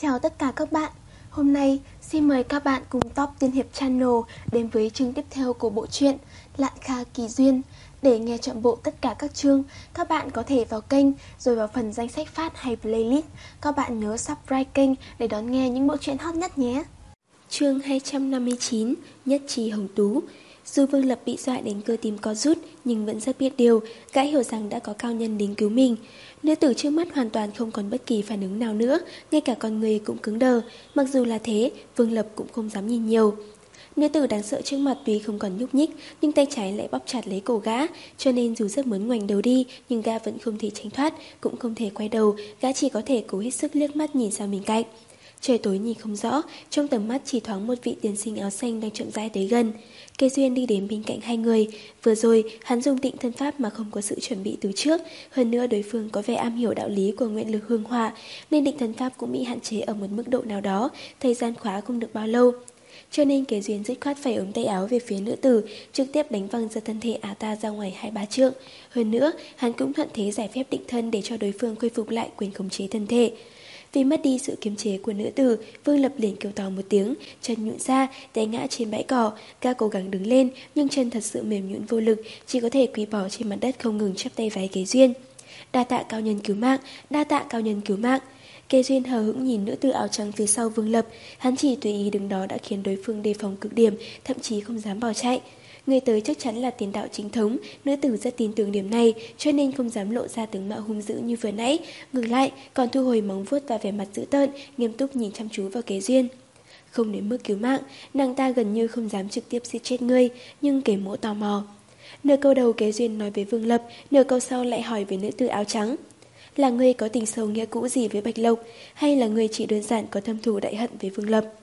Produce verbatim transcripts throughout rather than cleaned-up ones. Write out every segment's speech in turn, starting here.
Chào tất cả các bạn. Hôm nay xin mời các bạn cùng Top Tiên Hiệp Channel đến với chương tiếp theo của bộ truyện Lạn Kha Kỳ Duyên. Để nghe trọn bộ tất cả các chương, các bạn có thể vào kênh rồi vào phần danh sách phát hay playlist. Các bạn nhớ subscribe kênh để đón nghe những bộ truyện hot nhất nhé. Chương hai trăm năm mươi chín, Nhất Trì Hồng Tú. Dù Vương Lập bị dọa đến cơ tim co rút, nhưng vẫn rất biết điều, gã hiểu rằng đã có cao nhân đến cứu mình. Nữ tử trước mắt hoàn toàn không còn bất kỳ phản ứng nào nữa, ngay cả con người cũng cứng đờ. Mặc dù là thế, Vương Lập cũng không dám nhìn nhiều. Nữ tử đáng sợ trước mặt tuy không còn nhúc nhích, nhưng tay trái lại bóp chặt lấy cổ gã, cho nên dù rất muốn ngoảnh đầu đi, nhưng gã vẫn không thể tránh thoát, cũng không thể quay đầu, gã chỉ có thể cố hết sức liếc mắt nhìn sang bên cạnh. Trời tối nhìn không rõ, trong tầm mắt chỉ thoáng một vị tiên sinh áo xanh đang chậm rãi tới gần. Kê Duyên đi đến bên cạnh hai người. Vừa rồi, hắn dùng Tịnh Thân Pháp mà không có sự chuẩn bị từ trước. Hơn nữa đối phương có vẻ am hiểu đạo lý của nguyện lực hương hỏa, nên Tịnh Thân Pháp cũng bị hạn chế ở một mức độ nào đó, thời gian khóa không được bao lâu. Cho nên Kê Duyên dứt khoát phải ống tay áo về phía nữ tử, trực tiếp đánh văng ra thân thể ả ta ra ngoài hai ba trượng. Hơn nữa, hắn cũng thuận thế giải phép định thân để cho đối phương khôi phục lại quyền khống chế thân thể. Vì mất đi sự kiềm chế của nữ tử, Vương Lập liền kêu to một tiếng, chân nhũn ra, té ngã trên bãi cỏ. Gã cố gắng đứng lên, nhưng chân thật sự mềm nhũn vô lực, chỉ có thể quỳ bò trên mặt đất không ngừng chắp tay vái Kế Duyên. Đa tạ cao nhân cứu mạng, đa tạ cao nhân cứu mạng. Kế Duyên hờ hững nhìn nữ tử áo trắng phía sau Vương Lập, hắn chỉ tùy ý đứng đó đã khiến đối phương đề phòng cực điểm, thậm chí không dám bỏ chạy. Người tới chắc chắn là tiền đạo chính thống, nữ tử rất tin tưởng điểm này, cho nên không dám lộ ra tướng mạo hung dữ như vừa nãy, ngược lại còn thu hồi móng vuốt và vẻ mặt dữ tợn, nghiêm túc nhìn chăm chú vào Kế Duyên. Không đến mức cứu mạng, nàng ta gần như không dám trực tiếp giết chết ngươi, nhưng Kế Mỗ tò mò. Nửa câu đầu Kế Duyên nói với Vương Lập, nửa câu sau lại hỏi với nữ tử áo trắng. Là ngươi có tình sâu nghĩa cũ gì với Bạch Lộc, hay là ngươi chỉ đơn giản có thâm thù đại hận với Vương Lập?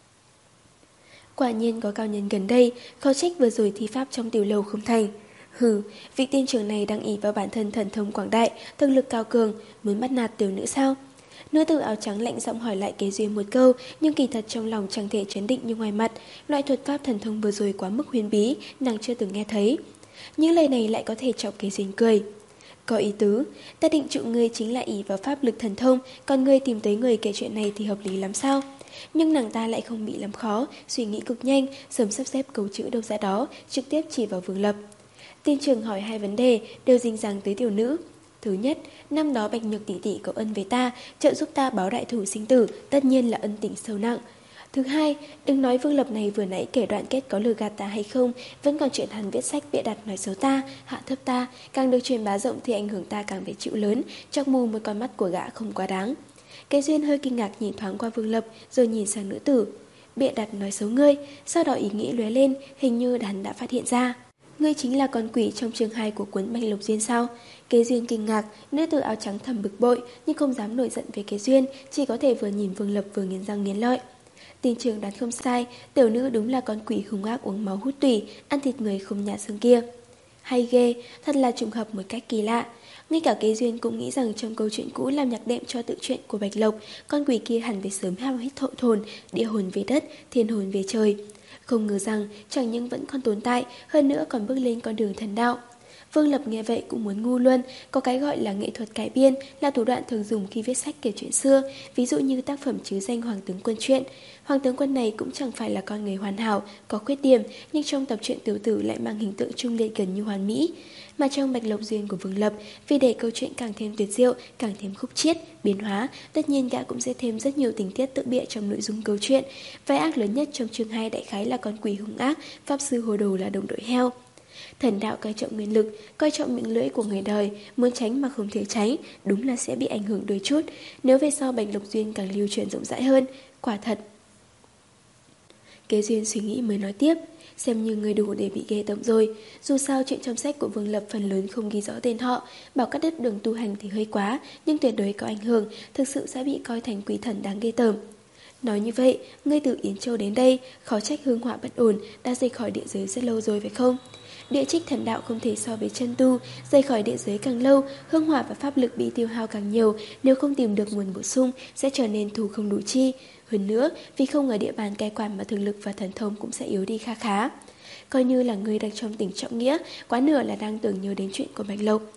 Quả nhiên có cao nhân gần đây, khó trách vừa rồi thi pháp trong tiểu lầu không thành. Hừ, vị tiên trưởng này đang ỷ vào bản thân thần thông quảng đại, thực lực cao cường, muốn bắt nạt tiểu nữ sao? Nữ tử áo trắng lạnh giọng hỏi lại Kế Duyên một câu, nhưng kỳ thật trong lòng chẳng thể chấn định như ngoài mặt. Loại thuật pháp thần thông vừa rồi quá mức huyền bí, nàng chưa từng nghe thấy. Những lời này lại có thể chọc Kế Duyên cười. Có ý tứ, ta định trụ ngươi chính là ỷ vào pháp lực thần thông, còn ngươi tìm tới người kể chuyện này thì hợp lý lắm sao? Nhưng nàng ta lại không bị làm khó, suy nghĩ cực nhanh, sớm sắp xếp câu chữ đâu ra đó, trực tiếp chỉ vào Vương Lập. Tiên trưởng hỏi hai vấn đề, đều dính dáng tới tiểu nữ. Thứ nhất, năm đó Bạch Nhược tỷ tỷ có ân với ta, trợ giúp ta báo đại thủ sinh tử, tất nhiên là ân tình sâu nặng. Thứ hai, đừng nói Vương Lập này vừa nãy kể đoạn kết có lừa gạt ta hay không, vẫn còn chuyện hắn viết sách bịa đặt nói xấu ta, hạ thấp ta, càng được truyền bá rộng thì ảnh hưởng ta càng phải chịu lớn, chọc mù một con mắt của gã không quá đáng. Kế Duyên hơi kinh ngạc nhìn thoáng qua Vương Lập, rồi nhìn sang nữ tử. Bịa đặt nói xấu ngươi, sau đó ý nghĩ lóe lên, hình như hắn đã phát hiện ra. Ngươi chính là con quỷ trong chương hai của cuốn Bạch Lộc Duyên sao? Kế Duyên kinh ngạc, nữ tử áo trắng thầm bực bội, nhưng không dám nổi giận với Kế Duyên, chỉ có thể vừa nhìn Vương Lập vừa nghiến răng nghiến lợi. Tiên trưởng đoán không sai, tiểu nữ đúng là con quỷ hung ác uống máu hút tủy, ăn thịt người không nhả xương kia. Hay ghê, thật là trùng hợp một cách kỳ lạ. Ngay cả Kế Duyên cũng nghĩ rằng trong câu chuyện cũ làm nhạc đệm cho tự truyện của Bạch Lộc, con quỷ kia hẳn phải sớm hao hết thộ thồn, địa hồn về đất, thiên hồn về trời. Không ngờ rằng chẳng những vẫn còn tồn tại, hơn nữa còn bước lên con đường thần đạo. Vương Lập nghe vậy cũng muốn ngu luôn, có cái gọi là nghệ thuật cải biên, là thủ đoạn thường dùng khi viết sách kể chuyện xưa, ví dụ như tác phẩm chứ danh Hoàng tướng quân truyện. Hoàng tướng quân này cũng chẳng phải là con người hoàn hảo, có khuyết điểm, nhưng trong tập truyện tiểu tử lại mang hình tượng trung liệt gần như hoàn mỹ. Mà trong Bạch Lộc Duyên của Vương Lập, vì để câu chuyện càng thêm tuyệt diệu, càng thêm khúc chiết, biến hóa, tất nhiên gã cũng sẽ thêm rất nhiều tình tiết tự bịa trong nội dung câu chuyện. Vai ác lớn nhất trong chương hai đại khái là con quỷ hung ác, pháp sư hồ đồ là đồng đội heo. Thần đạo coi trọng nguyên lực, coi trọng miệng lưỡi của người đời, muốn tránh mà không thể tránh, đúng là sẽ bị ảnh hưởng đôi chút. Nếu về sau Bạch Lộc Duyên càng lưu truyền rộng rãi hơn, quả thật. Kế Duyên suy nghĩ mới nói tiếp, xem như người đủ để bị ghê tởm rồi. Dù sao chuyện trong sách của Vương Lập phần lớn không ghi rõ tên họ, bảo cắt đứt đường tu hành thì hơi quá, nhưng tuyệt đối có ảnh hưởng, thực sự sẽ bị coi thành quỷ thần đáng ghê tởm. Nói như vậy, ngươi từ Yến Châu đến đây, khó trách hương họa bất ổn, đã rời khỏi địa giới rất lâu rồi phải không? Địa trích thần đạo không thể so với chân tu, rời khỏi địa giới càng lâu, hương hỏa và pháp lực bị tiêu hao càng nhiều, nếu không tìm được nguồn bổ sung sẽ trở nên thù không đủ chi. Hơn nữa, vì không ở địa bàn cai quản mà thực lực và thần thông cũng sẽ yếu đi kha khá. Coi như là người đang trong tình trọng nghĩa, quá nửa là đang tưởng nhớ đến chuyện của Bạch Lộc.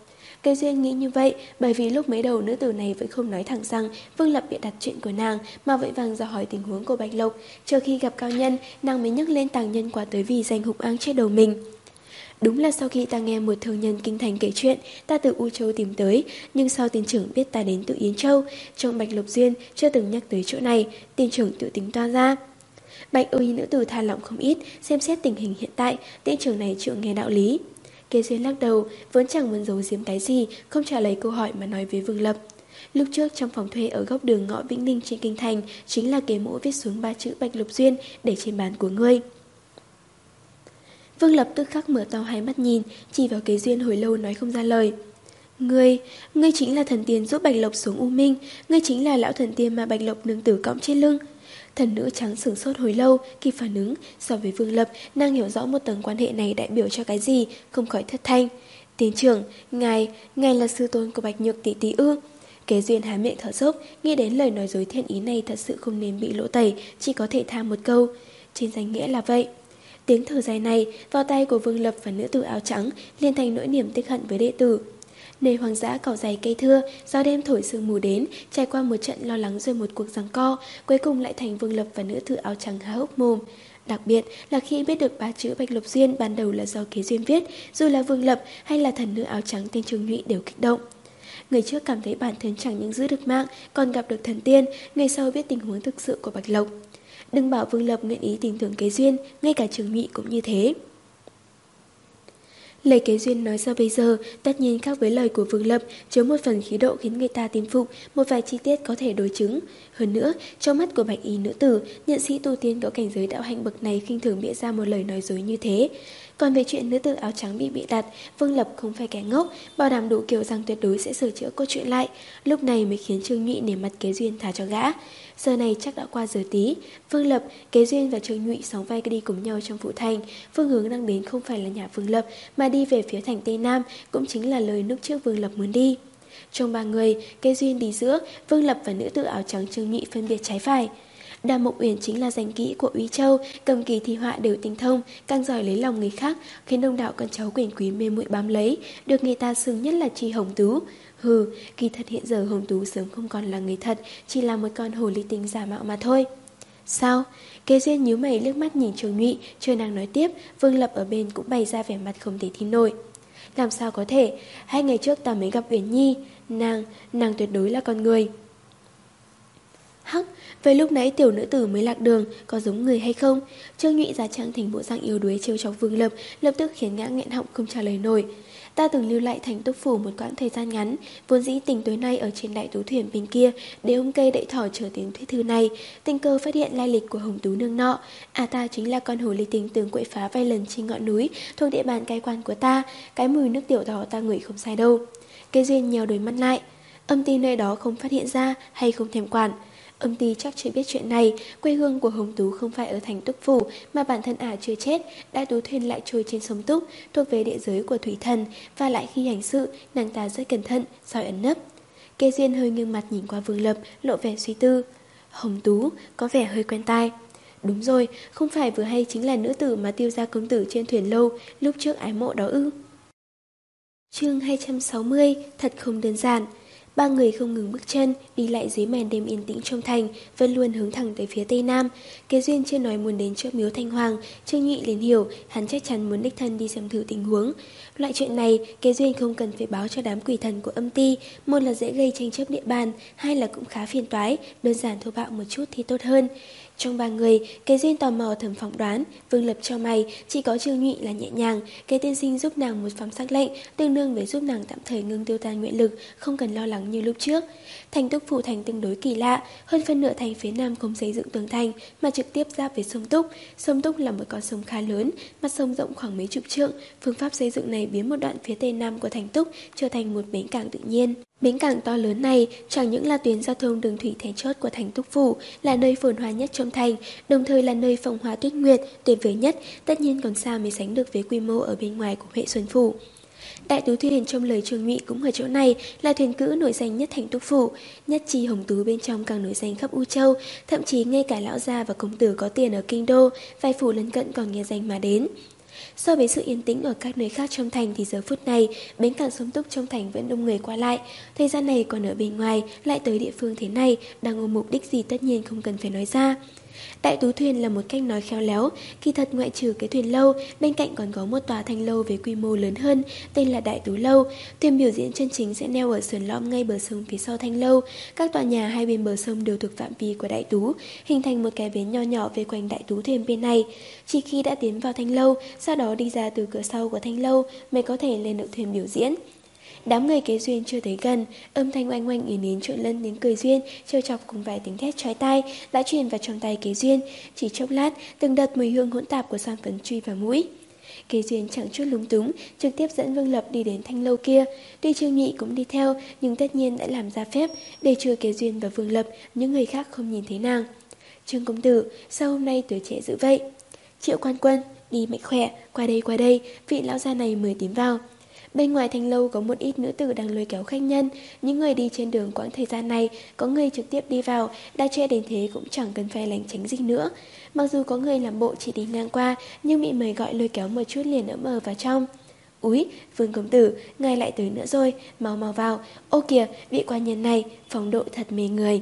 Cái duyên nghĩ như vậy bởi vì lúc mới đầu nữ tử này vẫn không nói thẳng rằng Vương Lập bịa đặt chuyện của nàng, mà vội vàng dò hỏi tình huống của Bạch Lộc. Chờ khi gặp cao nhân, nàng mới nhắc lên tàng nhân quả tới vì danh hục áng trên đầu mình. Đúng là sau khi ta nghe một thương nhân kinh thành kể chuyện, ta từ U Châu tìm tới, nhưng sau tiên trưởng biết ta đến từ Yến Châu, trong Bạch Lộc duyên chưa từng nhắc tới chỗ này, tiên trưởng tự tính toa ra. Bạch y nữ tử tha lỏng không ít, xem xét tình hình hiện tại, tiên trưởng này chịu nghe đạo lý. Kế duyên lắc đầu, vốn chẳng muốn giấu giếm cái gì, không trả lời câu hỏi mà nói với Vương Lập. Lúc trước trong phòng thuê ở góc đường ngõ Vĩnh Ninh trên kinh thành, chính là kế mẫu viết xuống ba chữ Bạch Lộc duyên để trên bàn của ngươi. Vương Lập tức khắc mở to hai mắt nhìn, chỉ vào Kế duyên hồi lâu nói không ra lời. Ngươi, ngươi chính là thần tiên giúp Bạch Lộc xuống U Minh, ngươi chính là lão thần tiên mà Bạch Lộc nương tử cõng trên lưng. Thần nữ trắng sửng sốt hồi lâu, kịp phản ứng, so với Vương Lập, nàng hiểu rõ một tầng quan hệ này đại biểu cho cái gì, không khỏi thất thanh. Tiến trưởng, ngài, ngài là sư tôn của Bạch Nhược tỷ tỷ ư? Kế duyên há miệng thở dốc, nghĩ đến lời nói dối thiện ý này thật sự không nên bị lỗ tẩy, chỉ có thể tha một câu. Trên danh nghĩa là vậy. Tiếng thở dài này, vào tay của Vương Lập và nữ tử áo trắng, liền thành nỗi niềm tiếc hận với đệ tử. Nơi hoang dã cỏ dày cây thưa, gió đêm thổi sương mù đến, trải qua một trận lo lắng rồi một cuộc giằng co, cuối cùng lại thành Vương Lập và nữ tử áo trắng há hốc mồm. Đặc biệt là khi biết được ba chữ Bạch Lộc duyên ban đầu là do Kế duyên viết, dù là Vương Lập hay là thần nữ áo trắng tên Trương Nhụy đều kích động. Người trước cảm thấy bản thân chẳng những giữ được mạng, còn gặp được thần tiên, người sau biết tình huống thực sự của Bạch Lộc. Đừng bảo Vương Lập nguyện ý tin tưởng Kế duyên, ngay cả Trương Nhụy cũng như thế. Lời Kế duyên nói ra bây giờ tất nhiên khác với lời của Vương Lập, chứa một phần khí độ khiến người ta tin phục, một vài chi tiết có thể đối chứng. Hơn nữa, trong mắt của bạch y nữ tử, nhận sĩ tu tiên có cảnh giới đạo hạnh bậc này khinh thường bịa ra một lời nói dối như thế. Còn về chuyện nữ tử áo trắng bị bịa đặt, Vương Lập không phải kẻ ngốc, bảo đảm đủ kiểu rằng tuyệt đối sẽ sửa chữa câu chuyện lại. Lúc này mới khiến Trương Nhụy nể mặt Kế duyên thả cho gã. Giờ này chắc đã qua giờ tí, Vương Lập, Kế duyên và Trương Nhụy sóng vai đi cùng nhau trong phủ thành. Phương hướng đang đến không phải là nhà Vương Lập, mà đi về phía thành Tây Nam, cũng chính là lời lúc trước Vương Lập muốn đi. Trong ba người, Kế duyên đi giữa, Vương Lập và nữ tử áo trắng Trương Nhụy phân biệt trái phải. Đàm Mộng Uyển chính là danh kỹ của Úy Châu, cầm kỳ thi họa đều tinh thông, càng giỏi lấy lòng người khác, khiến đông đảo con cháu quyền quý mê muội bám lấy, được người ta xưng nhất là Tri Hồng Tú. Hừ, kỳ thật hiện giờ Hồng Tú sớm không còn là người thật, chỉ là một con hồ ly tinh giả mạo mà thôi. Sao? Kế duyên nhíu mày liếc mắt nhìn Trương Nhụy, chưa nàng nói tiếp, Vương Lập ở bên cũng bày ra vẻ mặt không thể tin nổi. Làm sao có thể? Hai ngày trước ta mới gặp Uyển Nhi, nàng, nàng tuyệt đối là con người. Hắc, vậy lúc nãy tiểu nữ tử mới lạc đường, có giống người hay không? Trương Nhụy giả trang thành bộ dạng yếu đuối trêu chọc Vương Lập, lập tức khiến gã nghẹn họng không trả lời nổi. Ta từng lưu lại thành Túc phủ một quãng thời gian ngắn, vốn dĩ tình tối nay ở trên đại tú thuyền bên kia, để ông cây đậy thỏ chờ tiếng thuyết thư này, tình cờ phát hiện lai lịch của Hồng Tú nương nọ. À, ta chính là con hồ ly tinh từng quậy phá vài lần trên ngọn núi, thuộc địa bàn cai quan của ta, cái mùi nước tiểu đỏ ta ngửi không sai đâu. Kế duyên nhèo đôi mắt lại, âm ty nơi đó không phát hiện ra hay không thèm quản. Âm ty chắc chưa biết chuyện này, quê hương của Hồng Tú không phải ở thành Túc phủ, mà bản thân ả chưa chết, đại tú thuyền lại trôi trên sông Túc, thuộc về địa giới của thủy thần, và lại khi hành sự, nàng ta rất cẩn thận, soi ẩn nấp. Kế duyên hơi nghiêng mặt nhìn qua Vương Lập, lộ vẻ suy tư. Hồng Tú, có vẻ hơi quen tai. Đúng rồi, không phải vừa hay chính là nữ tử mà Tiêu gia công tử trên thuyền lâu, lúc trước ái mộ đó ư. Chương hai trăm sáu mươi, thật không đơn giản. Ba người không ngừng bước chân, đi lại dưới màn đêm yên tĩnh trong thành, vẫn luôn hướng thẳng tới phía tây nam. Kế duyên chưa nói muốn đến trước miếu Thanh Hoàng, Trương Nhụy liền hiểu, hắn chắc chắn muốn đích thân đi xem thử tình huống. Loại chuyện này, Kế duyên không cần phải báo cho đám quỷ thần của âm ty, một là dễ gây tranh chấp địa bàn, hai là cũng khá phiền toái, đơn giản thô bạo một chút thì tốt hơn. Trong ba người, Kế duyên tò mò thầm phỏng đoán, Vương Lập cho mày, chỉ có Trương Nhụy là nhẹ nhàng, Kế tiên sinh giúp nàng một phóng sắc lệnh, tương đương với giúp nàng tạm thời ngưng tiêu tan nguyện lực, không cần lo lắng như lúc trước. Thành Túc phủ thành tương đối kỳ lạ, hơn phân nửa thành phía nam không xây dựng tường thành, mà trực tiếp giáp với sông Túc. Sông Túc là một con sông khá lớn, mặt sông rộng khoảng mấy chục trượng. Phương pháp xây dựng này biến một đoạn phía tây nam của thành Túc trở thành một bến cảng tự nhiên. Bến cảng to lớn này chẳng những là tuyến giao thông đường thủy then chốt của thành Túc phủ, là nơi phồn hoa nhất trong thành, đồng thời là nơi phong hoa tuyết nguyệt tuyệt vời nhất, tất nhiên còn xa mới sánh được với quy mô ở bên ngoài của Huệ Xuân phủ. Đại tú thuyền trong lời Trương Nhụy cũng ở chỗ này, là thuyền cữ nổi danh nhất thành Túc phủ, nhất chi Hồng Tú bên trong càng nổi danh khắp U Châu, thậm chí ngay cả lão gia và công tử có tiền ở kinh đô, vài phủ lân cận còn nghe danh mà đến. So với sự yên tĩnh ở các nơi khác trong thành thì giờ phút này, bến cảng Sông Túc trong thành vẫn đông người qua lại. Thời gian này còn ở bên ngoài, lại tới địa phương thế này, đang ôm mục đích gì tất nhiên không cần phải nói ra. Đại Tú Thuyền là một cách nói khéo léo, kỳ thật ngoại trừ cái thuyền lâu, bên cạnh còn có một tòa thanh lâu với quy mô lớn hơn, tên là Đại Tú Lâu. Thuyền biểu diễn chân chính sẽ neo ở sườn lõm ngay bờ sông phía sau thanh lâu. Các tòa nhà hai bên bờ sông đều thuộc phạm vi của Đại Tú, hình thành một cái bến nho nhỏ vây quanh Đại Tú Thuyền bên này. Chỉ khi đã tiến vào thanh lâu, sau đó đi ra từ cửa sau của thanh lâu mới có thể lên được thuyền biểu diễn. Đám người kế Duyên chưa tới gần, âm thanh oanh oanh yến yến trộn lẫn tiếng cười Duyên, trêu chọc cùng vài tiếng thét chói tai đã truyền vào trong tay kế Duyên. Chỉ chốc lát, từng đợt mùi hương hỗn tạp của son phấn truy vào mũi. Kế Duyên chẳng chút lúng túng, trực tiếp dẫn Vương Lập đi đến thanh lâu kia. Tuy Trương Nhị cũng đi theo, nhưng tất nhiên đã làm ra phép để trừ Kế Duyên và Vương Lập, những người khác không nhìn thấy nàng. Trương công tử, sao hôm nay tuổi trẻ dữ vậy? Triệu quan quân, đi mạnh khỏe, qua đây qua đây, vị lão gia này mời tiến vào. Bên ngoài thanh lâu có một ít nữ tử đang lôi kéo khách nhân. Những người đi trên đường quãng thời gian này, có người trực tiếp đi vào, đã che đến thế cũng chẳng cần phải lánh tránh gì nữa. Mặc dù có người làm bộ chỉ đi ngang qua, nhưng bị mời gọi lôi kéo một chút liền ấm ờ vào trong. Úi, Vương công tử, ngài lại tới nữa rồi, mau mau vào. Ô kìa, vị quan nhân này, phong độ thật mê người.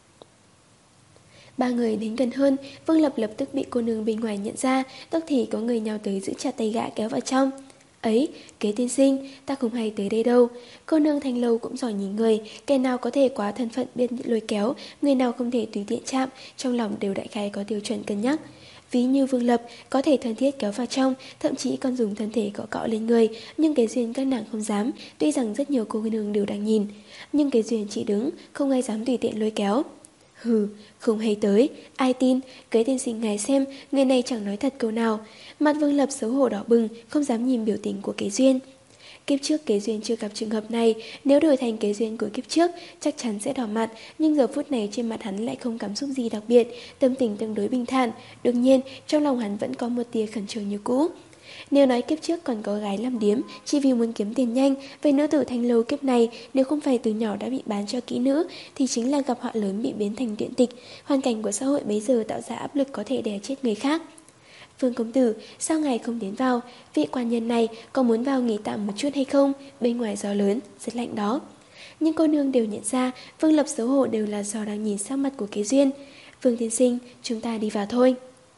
Ba người đến gần hơn, Vương Lập lập tức bị cô nương bên ngoài nhận ra, tức thì có người nhào tới giữ chặt tay gã kéo vào trong. Ấy, Kế tiên sinh, ta không hay tới đây đâu. Cô nương thanh lâu cũng giỏi nhìn người, kẻ nào có thể quá thân phận biết lôi kéo, người nào không thể tùy tiện chạm, trong lòng đều đại khái có tiêu chuẩn cân nhắc. Ví như Vương Lập có thể thân thiết kéo vào trong, thậm chí còn dùng thân thể cọ cọ lên người, nhưng Kế Duyên các nàng không dám, tuy rằng rất nhiều cô nương đều đang nhìn. Nhưng Kế Duyên chỉ đứng, không ai dám tùy tiện lôi kéo. Hừ, không hay tới, ai tin, Kế tiên sinh ngài xem, người này chẳng nói thật câu nào. Mặt Vương Lập xấu hổ đỏ bừng, không dám nhìn biểu tình của Kế Duyên. Kiếp trước Kế Duyên chưa gặp trường hợp này, nếu đổi thành Kế Duyên của kiếp trước, chắc chắn sẽ đỏ mặt, nhưng giờ phút này trên mặt hắn lại không cảm xúc gì đặc biệt, tâm tình tương đối bình thản. Đương nhiên, trong lòng hắn vẫn có một tia khẩn trương như cũ. Nếu nói kiếp trước còn có gái làm điếm chỉ vì muốn kiếm tiền nhanh, về nữ tử thanh lâu kiếp này nếu không phải từ nhỏ đã bị bán cho kỹ nữ thì chính là gặp họa lớn bị biến thành tiện tịch. Hoàn cảnh của xã hội bấy giờ tạo ra áp lực có thể đè chết người khác. Vương công tử, sao ngài không tiến vào? Vị quan nhân này có muốn vào nghỉ tạm một chút hay không? Bên ngoài gió lớn, rất lạnh đó. Nhưng cô nương đều nhận ra Vương Lập xấu hổ đều là do đang nhìn sắc mặt của Kế Duyên. Vương tiên sinh, chúng ta đi vào thôi.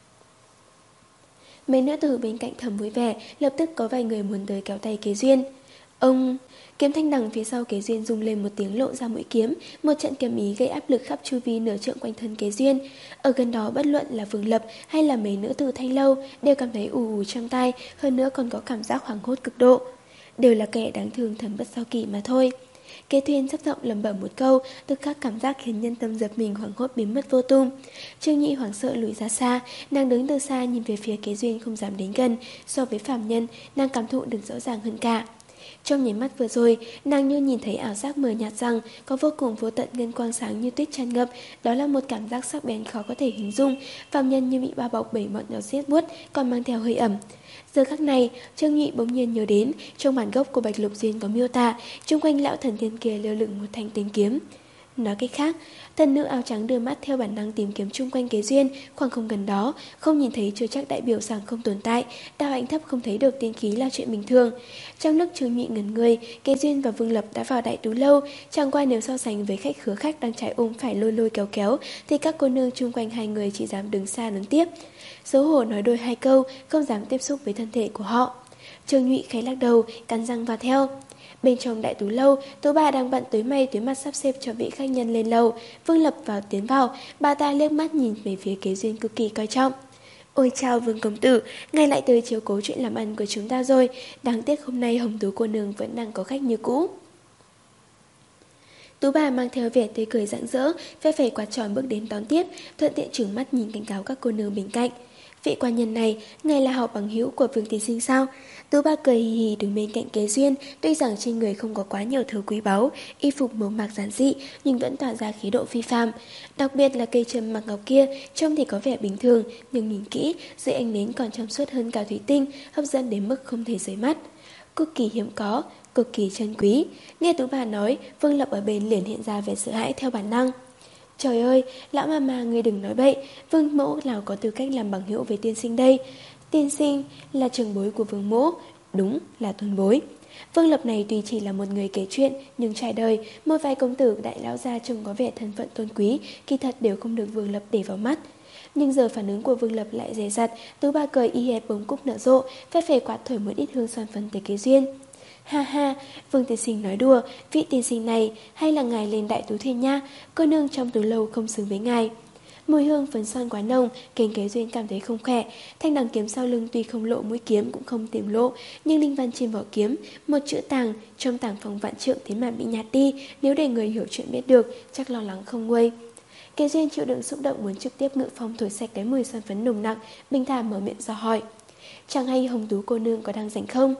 Mấy nữ tử bên cạnh thầm vui vẻ, lập tức có vài người muốn tới kéo tay Kế Duyên. Ông... Kiếm thanh đằng phía sau Kế Duyên rung lên một tiếng lộ ra mũi kiếm, một trận kiếm ý gây áp lực khắp chu vi nửa trượng quanh thân Kế Duyên. Ở gần đó bất luận là Vương Lập hay là mấy nữ tử thanh lâu đều cảm thấy ù ù trong tai, hơn nữa còn có cảm giác hoảng hốt cực độ. Đều là kẻ đáng thương thầm bất sao kỷ mà thôi. Kế Thuyên thấp giọng lẩm bẩm một câu, tức khắc cảm giác khiến nhân tâm giật mình hoảng hốt biến mất vô tung. Trương Nhị hoảng sợ lùi ra xa, nàng đứng từ xa nhìn về phía Kế Duyên không dám đến gần, so với phàm nhân, nàng cảm thụ được rõ ràng hơn cả. Trong nháy mắt vừa rồi, nàng như nhìn thấy ảo giác mờ nhạt rằng có vô cùng vô tận ngân quang sáng như tuyết tràn ngập, đó là một cảm giác sắc bén khó có thể hình dung, phàm nhân như bị bao bọc bởi ngọn gió rét buốt, còn mang theo hơi ẩm. Giờ khắc này, Trương Nhị bỗng nhiên nhớ đến, trong bản gốc của Bạch Lục Duyên có miêu tả, chung quanh lão thần tiên kia lơ lửng một thanh tên kiếm. Nói cách khác, thần nữ áo trắng đưa mắt theo bản năng tìm kiếm chung quanh Kế Duyên, khoảng không gần đó, không nhìn thấy chưa chắc đại biểu rằng không tồn tại, đạo hạnh thấp không thấy được tiên khí là chuyện bình thường. Trong lúc Trương Nhị ngẩn người, Kế Duyên và Vương Lập đã vào Đại Tú Lâu, chẳng qua nếu so sánh với khách khứa khách đang trái ôm phải lôi lôi kéo kéo, thì các cô nương chung quanh hai người chỉ dám đứng xa đón tiếp. Xấu hổ nói đôi hai câu, không dám tiếp xúc với thân thể của họ. Trương Nhụy khẽ lắc đầu, cắn răng vào theo. Bên trong Đại Tú Lâu, Tú bà đang bận tối may tối mặt sắp xếp cho vị khách nhân lên lầu. Vương Lập vào tiến vào, bà ta liếc mắt nhìn về phía Kế Duyên cực kỳ coi trọng. Ôi chào Vương công tử, ngài lại tới chiếu cố chuyện làm ăn của chúng ta rồi. Đáng tiếc hôm nay Hồng Tú cô nương vẫn đang có khách như cũ. Tú bà mang theo vẻ tươi cười rạng rỡ, phe phẩy quạt tròn bước đến đón tiếp, thuận tiện trừng mắt nhìn cảnh cáo các cô nương bên cạnh. Vị quan nhân này, ngài là học bằng hữu của Vương tiên sinh sao? Tú bà cười hì hì đứng bên cạnh Kế Duyên, tuy rằng trên người không có quá nhiều thứ quý báu, y phục màu mạc giản dị nhưng vẫn tỏa ra khí độ phi phàm. Đặc biệt là cây châm mặc ngọc kia, trông thì có vẻ bình thường, nhưng nhìn kỹ, dưới ánh nến còn trong suốt hơn cả thủy tinh, hấp dẫn đến mức không thể rời mắt. Cực kỳ hiếm có, cực kỳ chân quý. Nghe Tú bà nói, Vương Lập ở bên liền hiện ra vẻ sợ hãi theo bản năng. Trời ơi, lão mama ngươi đừng nói bậy, Vương mẫu nào có tư cách làm bằng hữu với tiên sinh đây. Tiên sinh là trưởng bối của Vương Mỗ, đúng là tôn bối. Vương Lập này tuy chỉ là một người kể chuyện, nhưng trải đời, một vài công tử đại lão gia trông có vẻ thân phận tôn quý, kỳ thật đều không được Vương Lập để vào mắt. Nhưng giờ phản ứng của Vương Lập lại dè dặt, Tú Bà cười y hệt bông cúc nở rộ, phe phẩy quạt thổi một ít hương xoan phấn tới Kế Duyên. Ha ha, Vương tiên sinh nói đùa, vị tiên sinh này, hay là ngài lên đại tú thuyền nha, cô nương trong từ lâu không xứng với ngài. Mùi hương phấn son quá nồng, khiến Kế Duyên cảm thấy không khỏe. Thanh đằng kiếm sau lưng tuy không lộ mũi kiếm cũng không tiềm lộ, nhưng linh văn trên vỏ kiếm, một chữ tàng, trong tàng phòng vạn trượng thế mà bị nhạt đi, nếu để người hiểu chuyện biết được, chắc lo lắng không nguôi. Kế Duyên chịu đựng xúc động muốn trực tiếp ngự phong thổi sạch cái mùi son phấn nồng nặng, bình thản mở miệng dò hỏi. Chẳng hay Hồng Tú cô nương có đang rảnh không?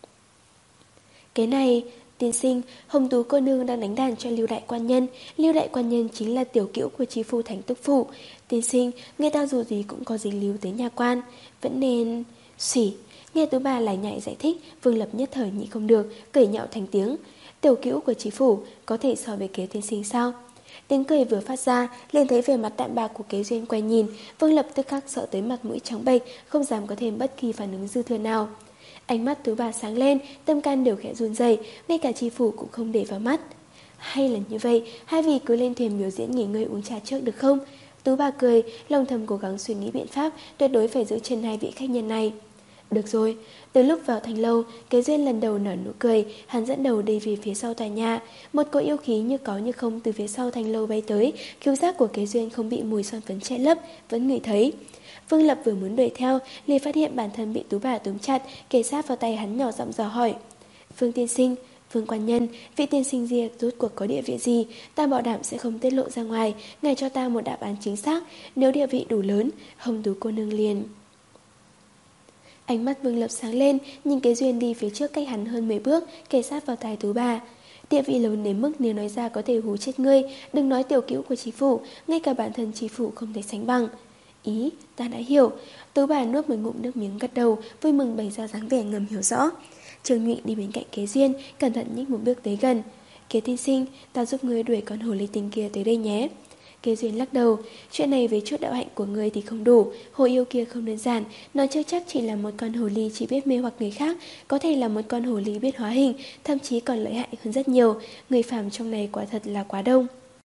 Cái này, tiên sinh, Hồng Tú cô nương đang đánh đàn cho Lưu Đại Quan Nhân. Lưu Đại Quan Nhân chính là tiểu cữu của chi phu Thánh Túc Phủ. Tiên sinh, người ta dù gì cũng có dính líu tới nhà quan, vẫn nên... Xỉ, nghe Tú Bà lại nhại giải thích, Vương Lập nhất thời nhịn không được, cười nhạo thành tiếng. Tiểu cữu của chi phủ có thể so với Kế tiên sinh sao? Tiếng cười vừa phát ra, liền thấy vẻ mặt đạm bạc của Kế Duyên quay nhìn, Vương Lập tức khắc sợ tới mặt mũi trắng bệch, không dám có thêm bất kỳ phản ứng dư thừa nào. Ánh mắt Tú Bà sáng lên, tâm can đều khẽ run rẩy, ngay cả chi phủ cũng không để vào mắt. Hay là như vậy, hai vị cứ lên thuyền biểu diễn nghỉ ngơi uống trà trước được không? Tú Bà cười, lòng thầm cố gắng suy nghĩ biện pháp, tuyệt đối phải giữ chân hai vị khách nhân này. Được rồi, từ lúc vào thành lâu, Kế Duyên lần đầu nở nụ cười, hắn dẫn đầu đi về phía sau tòa nhà. Một cỗ yêu khí như có như không từ phía sau thành lâu bay tới, khiếu giác của Kế Duyên không bị mùi son phấn che lấp, vẫn ngửi thấy. Vương Lập vừa muốn đuổi theo, liền phát hiện bản thân bị Tú Bà túm chặt, kề sát vào tay hắn nhỏ giọng dò hỏi. Vương tiên sinh, Vương quan nhân, vị tiên sinh kia rốt cuộc có địa vị gì? Ta bảo đảm sẽ không tiết lộ ra ngoài, ngài cho ta một đáp án chính xác. Nếu địa vị đủ lớn, Hồng Tú cô nương liền. Ánh mắt Vương Lập sáng lên, nhìn Kế Duyên đi phía trước cách hắn hơn mười bước, kề sát vào tai Tú Bà. Địa vị lớn đến mức nếu nói ra có thể hù chết ngươi, đừng nói tiểu cữu của chí phủ, ngay cả bản thân chí phủ không thể sánh bằng. Ý, ta đã hiểu. Tú Bà nuốt một ngụm nước miếng gật đầu, vui mừng bày ra dáng vẻ ngầm hiểu rõ. Trương Nhụy đi bên cạnh Kế Duyên, cẩn thận nhích một bước tới gần. Kế tiên sinh, ta giúp ngươi đuổi con hồ ly tinh kia tới đây nhé. Kế Duyên lắc đầu, chuyện này với chút đạo hạnh của ngươi thì không đủ, hồ yêu kia không đơn giản, nó chưa chắc chỉ là một con hồ ly chỉ biết mê hoặc người khác, có thể là một con hồ ly biết hóa hình, thậm chí còn lợi hại hơn rất nhiều, người phàm trong này quả thật là quá đông.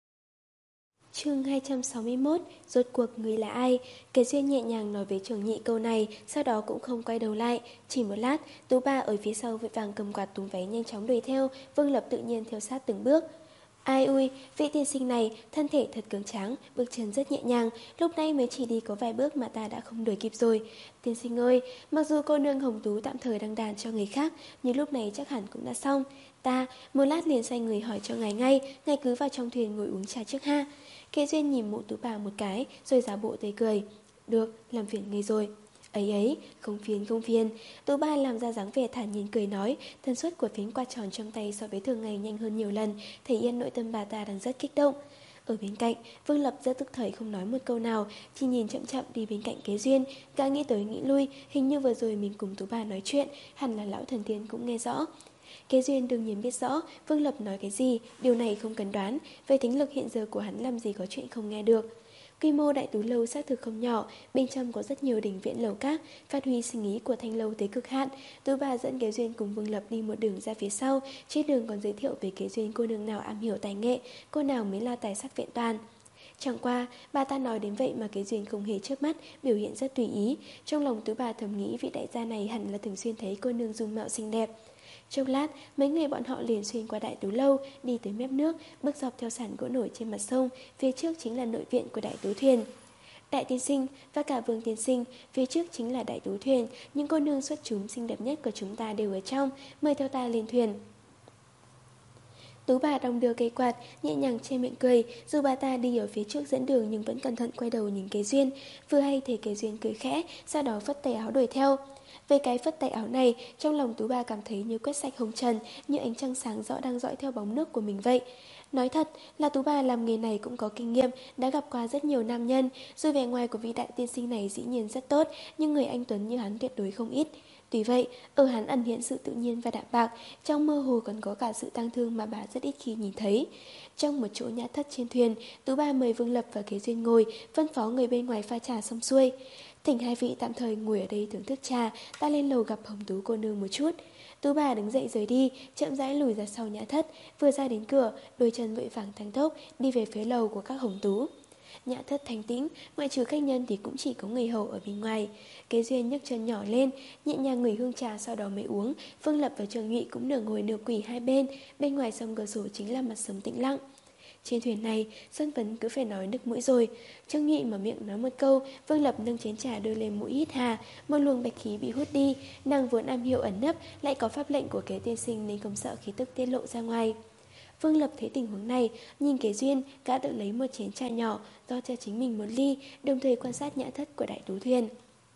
Chương hai trăm sáu mươi mốt, rốt cuộc người là ai? Kế Duyên nhẹ nhàng nói với Trường Nhị câu này, sau đó cũng không quay đầu lại. Chỉ một lát, Tú Bà ở phía sau vội vàng cầm quạt túm váy nhanh chóng đuổi theo, Vương Lập tự nhiên theo sát từng bước. Ai ui, vị tiên sinh này, thân thể thật cứng tráng, bước chân rất nhẹ nhàng, lúc nay mới chỉ đi có vài bước mà ta đã không đuổi kịp rồi. Tiên sinh ơi, mặc dù cô nương Hồng Tú tạm thời đang đàn cho người khác, nhưng lúc này chắc hẳn cũng đã xong. Ta, một lát liền xoay người hỏi cho ngài ngay, ngài cứ vào trong thuyền ngồi uống trà trước ha. Kế Duyên nhìn mụ Tú Bà một cái, rồi giả bộ tươi cười. Được, làm phiền người rồi. Ấy ấy, không phiền không phiền. Tú Bà làm ra dáng vẻ thản nhiên cười nói, tần suất của phím quạt tròn trong tay so với thường ngày nhanh hơn nhiều lần, thể hiện nội tâm bà ta đang rất kích động. Ở bên cạnh, Vương Lập rất tức thời không nói một câu nào, chỉ nhìn chậm chậm đi bên cạnh Kế Duyên, gã nghĩ tới nghĩ lui, hình như vừa rồi mình cùng Tú Bà nói chuyện, hẳn là lão thần tiên cũng nghe rõ. Kế Duyên đương nhiên biết rõ Vương Lập nói cái gì, điều này không cần đoán, về tính lực hiện giờ của hắn làm gì có chuyện không nghe được. Quy mô đại tú lâu xác thực không nhỏ, bên trong có rất nhiều đình viện lầu các, phát huy sinh ý của thanh lâu tới cực hạn. Tú Bà dẫn Kế Duyên cùng Vương Lập đi một đường ra phía sau, trên đường còn giới thiệu về Kế Duyên cô nương nào am hiểu tài nghệ, cô nào mới là tài sắc vẹn toàn. Chẳng qua, bà ta nói đến vậy mà Kế Duyên không hề chớp mắt, biểu hiện rất tùy ý. Trong lòng Tú Bà thầm nghĩ vị đại gia này hẳn là thường xuyên thấy cô nương dung mạo xinh đẹp. Trong lát, mấy người bọn họ liền xuyên qua đại tú lâu, đi tới mép nước, bước dọc theo sàn gỗ nổi trên mặt sông, phía trước chính là nội viện của đại tú thuyền. Đại tiên sinh và cả Vương tiên sinh, phía trước chính là đại tú thuyền, những cô nương xuất chúng xinh đẹp nhất của chúng ta đều ở trong, mời theo ta lên thuyền. Tú Bà đong đưa cây quạt, nhẹ nhàng che miệng cười, dù bà ta đi ở phía trước dẫn đường nhưng vẫn cẩn thận quay đầu nhìn Kế Duyên, vừa hay thấy Kế Duyên cười khẽ, sau đó phất tay áo đuổi theo. Về cái phất tay áo này, trong lòng Tú Bà cảm thấy như quét sạch hồng trần, như ánh trăng sáng rõ đang dõi theo bóng nước của mình vậy. Nói thật là Tú Bà làm nghề này cũng có kinh nghiệm, đã gặp qua rất nhiều nam nhân, dù vẻ ngoài của vị đại tiên sinh này dĩ nhiên rất tốt, nhưng người anh tuấn như hắn tuyệt đối không ít. Tuy vậy, ở hắn ẩn hiện sự tự nhiên và đạm bạc, trong mơ hồ còn có cả sự tang thương mà bà rất ít khi nhìn thấy. Trong một chỗ nhã thất trên thuyền, Tú bà mời Vương Lập và Kế Duyên ngồi, phân phó người bên ngoài pha trà xong xuôi. Thỉnh hai vị tạm thời ngồi ở đây thưởng thức trà, ta lên lầu gặp Hồng Tú cô nương một chút. Tú bà đứng dậy rời đi, chậm rãi lùi ra sau nhã thất, vừa ra đến cửa, đôi chân vội vàng thắng thốc đi về phía lầu của các Hồng Tú. Nhã thất thanh tĩnh, ngoại trừ khách nhân thì cũng chỉ có người hầu ở bên ngoài. Kế Duyên nhấc chân nhỏ lên, nhẹ nhàng ngửi hương trà sau đó mới uống. Vương Lập và Trương Nhụy cũng nửa ngồi nửa quỳ hai bên, bên ngoài sông cửa sổ chính là mặt sông tĩnh lặng. Trên thuyền này, Xuân Vấn cứ phải nói nức mũi rồi. Trương Nhụy mở miệng nói một câu, Vương Lập nâng chén trà đưa lên mũi hít hà, một luồng bạch khí bị hút đi. Nàng vốn am hiểu ẩn nấp, lại có pháp lệnh của Kế tiên sinh nên không sợ khí tức tiết lộ ra ngoài. Vương Lập thấy tình huống này, nhìn Kế Duyên, gã tự lấy một chén trà nhỏ, do cho chính mình một ly, đồng thời quan sát nhã thất của đại tú thuyền.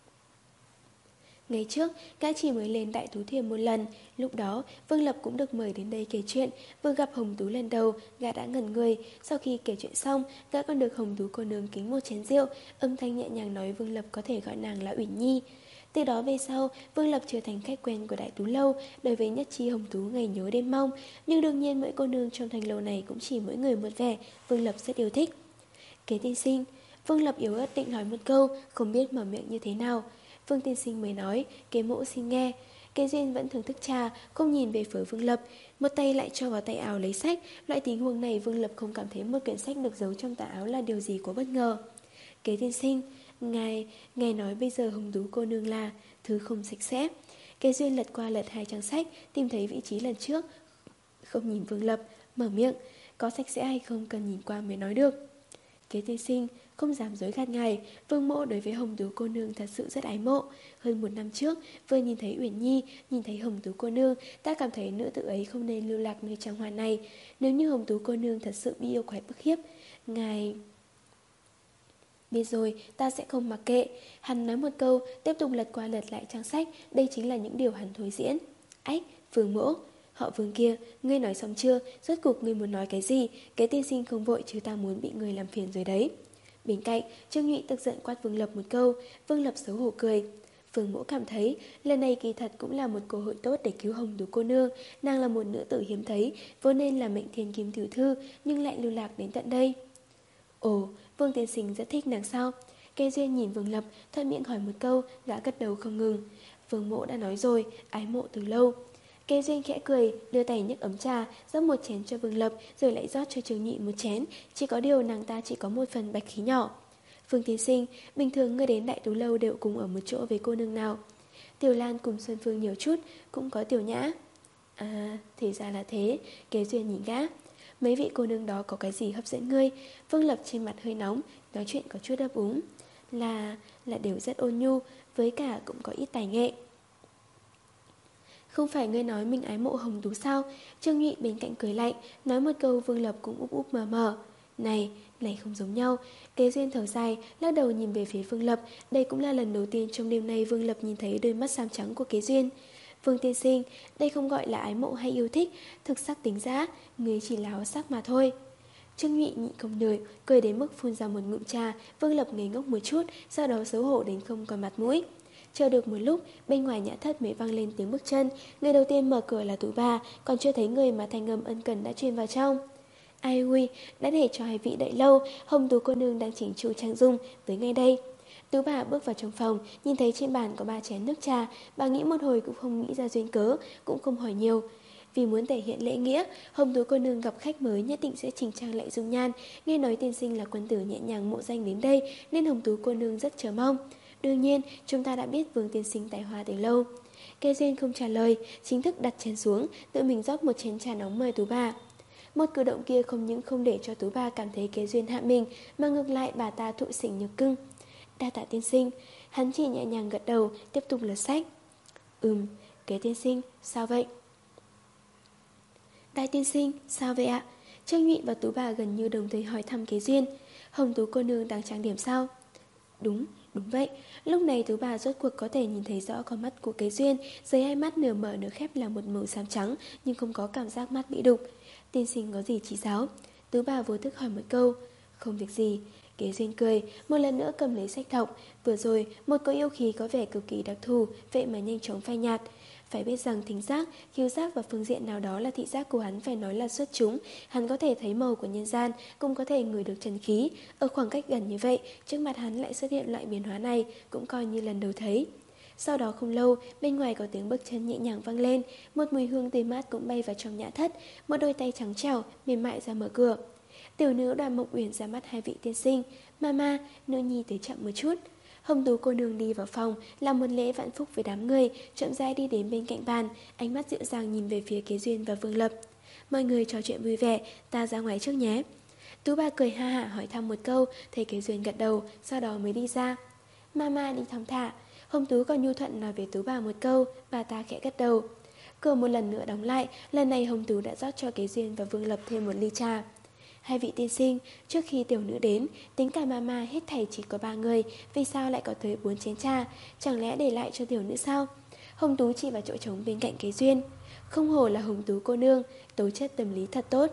Ngày trước, gã chỉ mới lên đại tú thuyền một lần, lúc đó Vương Lập cũng được mời đến đây kể chuyện. Vừa gặp Hồng Tú lần đầu, gã đã ngẩn người. Sau khi kể chuyện xong, gã còn được Hồng Tú cô nương kính một chén rượu, âm thanh nhẹ nhàng nói Vương Lập có thể gọi nàng là Uyển Nhi. Từ đó về sau, Vương Lập trở thành khách quen của đại tú lâu, đối với nhất chi Hồng Tú ngày nhớ đêm mong. Nhưng đương nhiên mỗi cô nương trong thành lâu này cũng chỉ mỗi người một vẻ, Vương Lập rất yêu thích. Kế tiên sinh, Vương Lập yếu ớt định nói một câu, không biết mở miệng như thế nào. Vương tiên sinh mới nói, Kế mỗ xin nghe. Kế Duyên vẫn thưởng thức trà, không nhìn về phía Vương Lập, một tay lại cho vào tay áo lấy sách. Loại tình huống này Vương Lập không cảm thấy một quyển sách được giấu trong tà áo là điều gì có bất ngờ. Kế tiên sinh, ngài, ngài nói bây giờ Hồng Tú cô nương là thứ không sạch sẽ. Kế Duyên lật qua lật hai trang sách, tìm thấy vị trí lần trước, không nhìn Vương Lập, mở miệng, có sạch sẽ hay không cần nhìn qua mới nói được. Kế tiên sinh, không dám dối gạt ngài, Vương mỗ đối với Hồng Tú cô nương thật sự rất ái mộ. Hơn một năm trước, vừa nhìn thấy Uyển Nhi, nhìn thấy Hồng Tú cô nương, ta cảm thấy nữ tử ấy không nên lưu lạc nơi trang hoa này. Nếu như Hồng Tú cô nương thật sự bị yêu quái bức hiếp, ngài... Biết rồi, ta sẽ không mặc kệ. Hắn nói một câu, tiếp tục lật qua lật lại trang sách, đây chính là những điều hắn thôi diễn. Ách, Vương mỗ, họ Vương kia, ngươi nói xong chưa? Rốt cuộc ngươi muốn nói cái gì? Cái tiên sinh không vội chứ ta muốn bị người làm phiền rồi đấy. Bên cạnh, Trương Nhụy tức giận quát Vương Lập một câu. Vương Lập xấu hổ cười. Vương mỗ cảm thấy lần này kỳ thật cũng là một cơ hội tốt để cứu Hồng Tú cô nương. Nàng là một nữ tử hiếm thấy, vốn nên là mệnh thiên kim tiểu thư, nhưng lại lưu lạc đến tận đây. Ồ, Vương tiên sinh rất thích nàng sao? Kế Duyên nhìn Vương Lập, thuận miệng hỏi một câu, gã gật đầu không ngừng. Vương mỗ đã nói rồi, ái mộ từ lâu. Kế Duyên khẽ cười, đưa tay nhấc ấm trà, rót một chén cho Vương Lập, rồi lại rót cho Trương Nhụy một chén. Chỉ có điều nàng ta chỉ có một phần bạch khí nhỏ. Vương tiên sinh, bình thường ngươi đến đại tú lâu đều cùng ở một chỗ với cô nương nào? Tiểu Lan cùng Xuân Phương nhiều chút, cũng có Tiểu Nhã. À, thì ra là thế. Kế Duyên nhìn gã. Mấy vị cô nương đó có cái gì hấp dẫn ngươi? Vương Lập trên mặt hơi nóng, nói chuyện có chút ấp úng. Là, là đều rất ôn nhu, với cả cũng có ít tài nghệ. Không phải ngươi nói mình ái mộ Hồng Tú sao? Trương Nhụy bên cạnh cười lạnh, nói một câu Vương Lập cũng úp úp mờ mờ. Này, này không giống nhau. Kế Duyên thở dài, lắc đầu nhìn về phía Vương Lập. Đây cũng là lần đầu tiên trong đêm nay Vương Lập nhìn thấy đôi mắt xám trắng của Kế Duyên. Vương tiên sinh, đây không gọi là ái mộ hay yêu thích, thực sắc tính giá, người chỉ là háo sắc mà thôi. Trương Nhụy nhịn không nổi, cười đến mức phun ra một ngụm trà. Vương Lập ngây ngốc một chút, sau đó xấu hổ đến không còn mặt mũi. Chờ được một lúc, bên ngoài nhã thất mới vang lên tiếng bước chân. Người đầu tiên mở cửa là Tú bà, còn chưa thấy người mà thanh âm ân cần đã truyền vào trong. Ai ui, đã để cho hai vị đợi lâu, Hồng Tú cô nương đang chỉnh chu trang dung, tới ngay đây. Tú bà bước vào trong phòng, nhìn thấy trên bàn có ba chén nước trà, bà nghĩ một hồi cũng không nghĩ ra duyên cớ, cũng không hỏi nhiều. Vì muốn thể hiện lễ nghĩa, Hồng Tú cô nương gặp khách mới nhất định sẽ chỉnh trang lại dung nhan. Nghe nói tiên sinh là quân tử nhẹ nhàng mộ danh đến đây, nên Hồng Tú cô nương rất chờ mong. Đương nhiên, chúng ta đã biết Vương tiên sinh tài hoa từ lâu. Kế Duyên không trả lời, chính thức đặt chén xuống, tự mình rót một chén trà nóng mời Tú bà. Một cử động kia không những không để cho Tú bà cảm thấy Kế Duyên hạ mình, mà ngược lại bà ta thụ sủng nhược cưng. Đa tạ tiên sinh. Hắn chỉ nhẹ nhàng gật đầu, tiếp tục lật sách. Ừm, Kế tiên sinh, sao vậy? Đại tiên sinh, sao vậy ạ? Trương Nhụy và Tú bà gần như đồng thời hỏi thăm Kế Duyên. Hồng Tú cô nương đang trang điểm sao? Đúng, đúng vậy. Lúc này Tú bà rốt cuộc có thể nhìn thấy rõ con mắt của Kế Duyên. Dưới hai mắt nửa mở nửa khép là một màu xám trắng, nhưng không có cảm giác mắt bị đục. Tiên sinh có gì chỉ giáo? Tú bà vô thức hỏi một câu. Không việc gì. Kế Duyên cười, một lần nữa cầm lấy sách đọc. Vừa rồi, một cỗ yêu khí có vẻ cực kỳ đặc thù, vậy mà nhanh chóng phai nhạt. Phải biết rằng thính giác, khiếu giác và phương diện nào đó là thị giác của hắn phải nói là xuất chúng. Hắn có thể thấy màu của nhân gian, cũng có thể ngửi được trần khí. Ở khoảng cách gần như vậy, trước mặt hắn lại xuất hiện loại biến hóa này, cũng coi như lần đầu thấy. Sau đó không lâu, bên ngoài có tiếng bước chân nhẹ nhàng vang lên, một mùi hương tươi mát cũng bay vào trong nhã thất, một đôi tay trắng trẻo, mềm mại ra mở cửa. Tiểu nữ Đoàn Mộng Uyển ra mắt hai vị tiên sinh. Mama, nữ nhi tới chậm một chút. Hồng Tú cô nương đi vào phòng, làm một lễ vạn phúc với đám người, chậm rãi đi đến bên cạnh bàn, ánh mắt dịu dàng nhìn về phía Kế Duyên và Vương Lập. Mọi người trò chuyện vui vẻ, ta ra ngoài trước nhé. Tú bà cười ha hả hỏi thăm một câu, thấy Kế Duyên gật đầu, sau đó mới đi ra. Mama đi thong thả. Hồng Tú còn nhu thuận nói với Tú bà một câu, bà ta khẽ gật đầu. Cửa một lần nữa đóng lại, lần này Hồng Tú đã rót cho Kế Duyên và Vương Lập thêm một ly trà. Hai vị tiên sinh, trước khi tiểu nữ đến, tính cả mama hết thảy chỉ có ba người, vì sao lại có tới bốn chén trà, chẳng lẽ để lại cho tiểu nữ sao? Hồng Tú chỉ vào chỗ trống bên cạnh Kế Duyên. Không hổ là Hồng Tú cô nương, tố chất tâm lý thật tốt.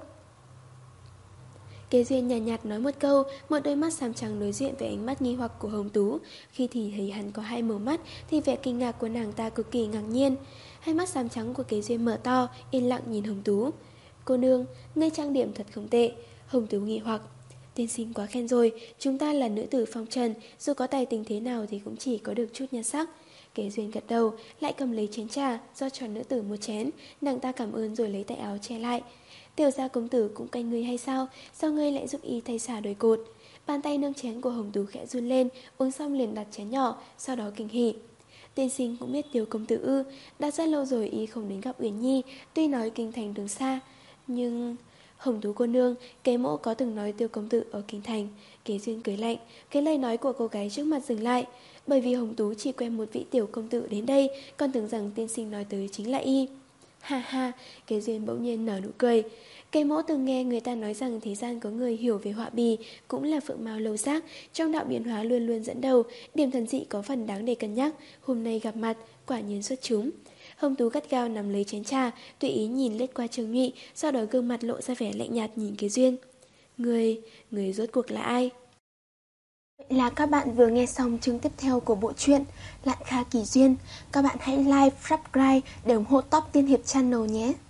Kế Duyên nhàn nhạt, nhạt nói một câu, một đôi mắt xám trắng đối diện với ánh mắt nghi hoặc của Hồng Tú. Khi thì thấy hắn có hai màu mắt, thì vẻ kinh ngạc của nàng ta cực kỳ ngạc nhiên. Hai mắt xám trắng của Kế Duyên mở to, yên lặng nhìn Hồng Tú. Cô nương, ngươi trang điểm thật không tệ. Hồng Tú nghi hoặc. Tiên sinh quá khen rồi, chúng ta là nữ tử phong trần, dù có tài tình thế nào thì cũng chỉ có được chút nhan sắc. Kế Duyên gật đầu, lại cầm lấy chén trà, rót cho nữ tử một chén, nàng ta cảm ơn rồi lấy tay áo che lại. Tiểu gia công tử cũng canh ngươi hay sao, sao ngươi lại giúp y thay xả đồi cột? Bàn tay nâng chén của Hồng Tú khẽ run lên, uống xong liền đặt chén nhỏ, sau đó kinh hỉ. Tiên sinh cũng biết Tiểu công tử ư? Đã rất lâu rồi y không đến gặp Uyển Nhi, tuy nói kinh thành đường xa, nhưng... Hồng Tú cô nương, Kế mỗ có từng nói Tiêu công tử ở kinh thành. Kế Duyên cười lạnh, cái lời nói của cô gái trước mặt dừng lại. Bởi vì Hồng Tú chỉ quen một vị tiểu công tử đến đây, còn tưởng rằng tiên sinh nói tới chính là y. Ha ha, Kế Duyên bỗng nhiên nở nụ cười. Kế mỗ từng nghe người ta nói rằng thế gian có người hiểu về họa bì, cũng là phượng mao lầu xác, trong đạo biến hóa luôn luôn dẫn đầu, điểm thần dị có phần đáng để cân nhắc. Hôm nay gặp mặt, quả nhiên xuất chúng. Hồng Tú gắt gao nắm lấy chén trà, tùy ý nhìn lướt qua Trường Nhụy, sau đó gương mặt lộ ra vẻ lạnh nhạt nhìn Kế Duyên. Người, người rốt cuộc là ai? Vậy là các bạn vừa nghe xong chương tiếp theo của bộ truyện Lạn Kha Kỳ Duyên. Các bạn hãy like, subscribe để ủng hộ Top Tiên Hiệp Channel nhé.